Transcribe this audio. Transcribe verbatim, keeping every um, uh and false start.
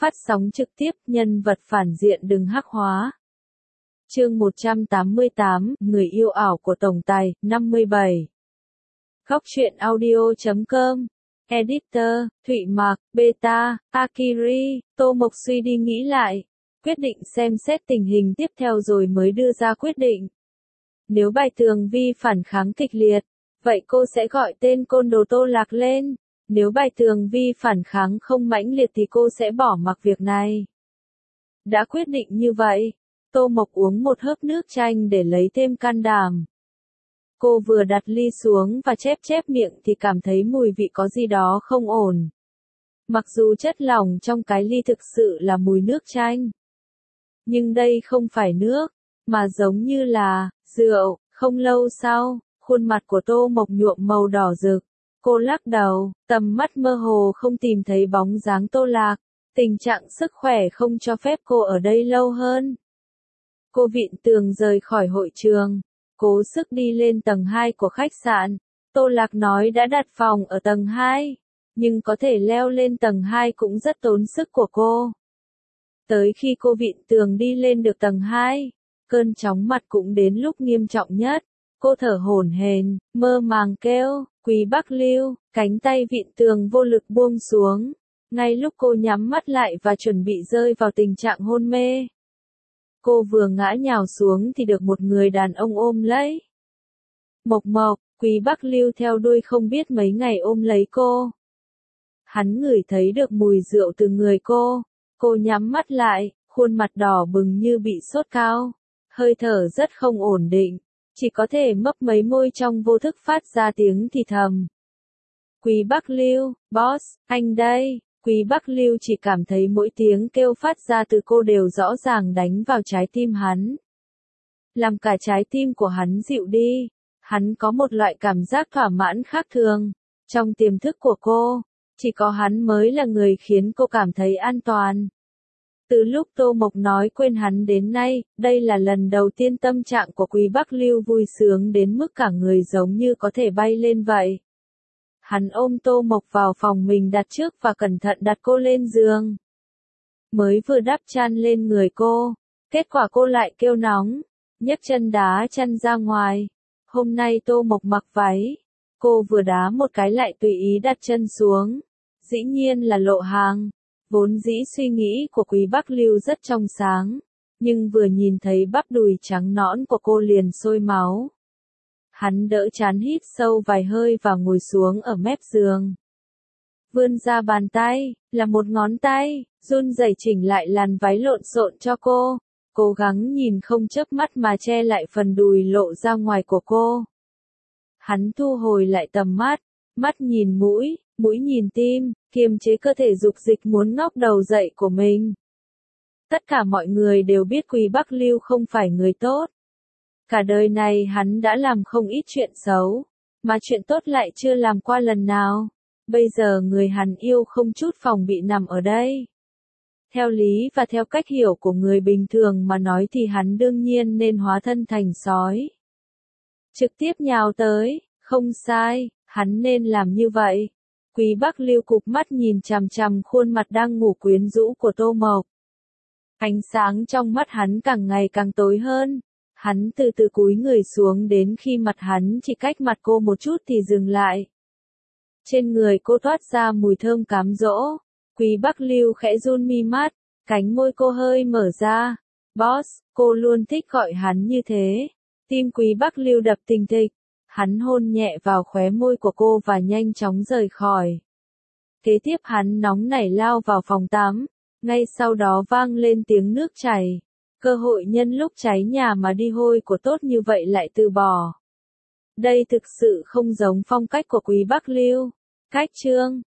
Phát sóng trực tiếp, nhân vật phản diện đừng hắc hóa. Chương một trăm tám mươi tám, Người yêu ảo của tổng tài, năm mươi bảy. Góc truyện audio chấm com. Editor, Thụy Mạc, Beta, Akiri, Tô Mộc suy đi nghĩ lại. Quyết định xem xét tình hình tiếp theo rồi mới đưa ra quyết định. Nếu bài tường vi phản kháng kịch liệt, vậy cô sẽ gọi tên côn đồ Tô Lạc lên. Nếu bài tường vi phản kháng không mãnh liệt thì cô sẽ bỏ mặc việc này. Đã quyết định như vậy, Tô Mộc uống một hớp nước chanh để lấy thêm can đảm. Cô vừa đặt ly xuống và chép chép miệng thì cảm thấy mùi vị có gì đó không ổn. Mặc dù chất lỏng trong cái ly thực sự là mùi nước chanh. Nhưng đây không phải nước, mà giống như là rượu. Không lâu sau, khuôn mặt của Tô Mộc nhuộm màu đỏ rực. Cô lắc đầu, tầm mắt mơ hồ không tìm thấy bóng dáng Tô Lạc. Tình trạng sức khỏe không cho phép cô ở đây lâu hơn. Cô vịn tường rời khỏi hội trường, cố sức đi lên tầng hai của khách sạn. Tô Lạc nói đã đặt phòng ở tầng hai, nhưng có thể leo lên tầng hai cũng rất tốn sức của cô. Tới khi cô vịn tường đi lên được tầng hai, cơn chóng mặt cũng đến lúc nghiêm trọng nhất. Cô thở hổn hển, mơ màng kêu, Quý Bắc Lưu, cánh tay vịn tường vô lực buông xuống. Ngay lúc cô nhắm mắt lại và chuẩn bị rơi vào tình trạng hôn mê. Cô vừa ngã nhào xuống thì được một người đàn ông ôm lấy. Mộc Mộc, Quý Bắc Lưu theo đuôi không biết mấy ngày ôm lấy cô. Hắn ngửi thấy được mùi rượu từ người cô. Cô nhắm mắt lại, khuôn mặt đỏ bừng như bị sốt cao. Hơi thở rất không ổn định. Chỉ có thể mấp mấy môi trong vô thức phát ra tiếng thì thầm. Quý Bắc Lưu, boss, anh đây. Quý Bắc Lưu chỉ cảm thấy mỗi tiếng kêu phát ra từ cô đều rõ ràng đánh vào trái tim hắn. Làm cả trái tim của hắn dịu đi. Hắn có một loại cảm giác thỏa mãn khác thường. Trong tiềm thức của cô, chỉ có hắn mới là người khiến cô cảm thấy an toàn. Từ lúc Tô Mộc nói quên hắn đến nay, đây là lần đầu tiên tâm trạng của Quý Bắc Lưu vui sướng đến mức cả người giống như có thể bay lên vậy. Hắn ôm Tô Mộc vào phòng mình đặt trước và cẩn thận đặt cô lên giường. Mới vừa đắp chăn lên người cô, kết quả cô lại kêu nóng, nhấc chân đá chăn ra ngoài. Hôm nay Tô Mộc mặc váy, cô vừa đá một cái lại tùy ý đặt chân xuống. Dĩ nhiên là lộ hàng. Vốn dĩ suy nghĩ của Quý Bắc Lưu rất trong sáng, nhưng vừa nhìn thấy bắp đùi trắng nõn của cô liền sôi máu. Hắn đỡ chán hít sâu vài hơi và ngồi xuống ở mép giường. Vươn ra bàn tay, là một ngón tay, run rẩy chỉnh lại làn váy lộn xộn cho cô, cố gắng nhìn không chớp mắt mà che lại phần đùi lộ ra ngoài của cô. Hắn thu hồi lại tầm mắt, mắt nhìn mũi, mũi nhìn tim, kiềm chế cơ thể dục dịch muốn ngóc đầu dậy của mình. Tất cả mọi người đều biết Quý Bắc Lưu không phải người tốt. Cả đời này hắn đã làm không ít chuyện xấu, mà chuyện tốt lại chưa làm qua lần nào. Bây giờ người hắn yêu không chút phòng bị nằm ở đây. Theo lý và theo cách hiểu của người bình thường mà nói thì hắn đương nhiên nên hóa thân thành sói. Trực tiếp nhào tới, không sai, hắn nên làm như vậy. Quý Bắc Lưu cụp mắt nhìn chằm chằm khuôn mặt đang ngủ quyến rũ của Tô Mộc. Ánh sáng trong mắt hắn càng ngày càng tối hơn. Hắn từ từ cúi người xuống đến khi mặt hắn chỉ cách mặt cô một chút thì dừng lại. Trên người cô toát ra mùi thơm cám dỗ. Quý Bắc Lưu khẽ run mi mắt, cánh môi cô hơi mở ra. Boss, cô luôn thích gọi hắn như thế. Tim Quý Bắc Lưu đập thình thịch. Hắn hôn nhẹ vào khóe môi của cô và nhanh chóng rời khỏi. Kế tiếp hắn nóng nảy lao vào phòng tắm. Ngay sau đó vang lên tiếng nước chảy. Cơ hội nhân lúc cháy nhà mà đi hôi của tốt như vậy lại từ bỏ. Đây thực sự không giống phong cách của Quý Bắc Lưu. Cách chương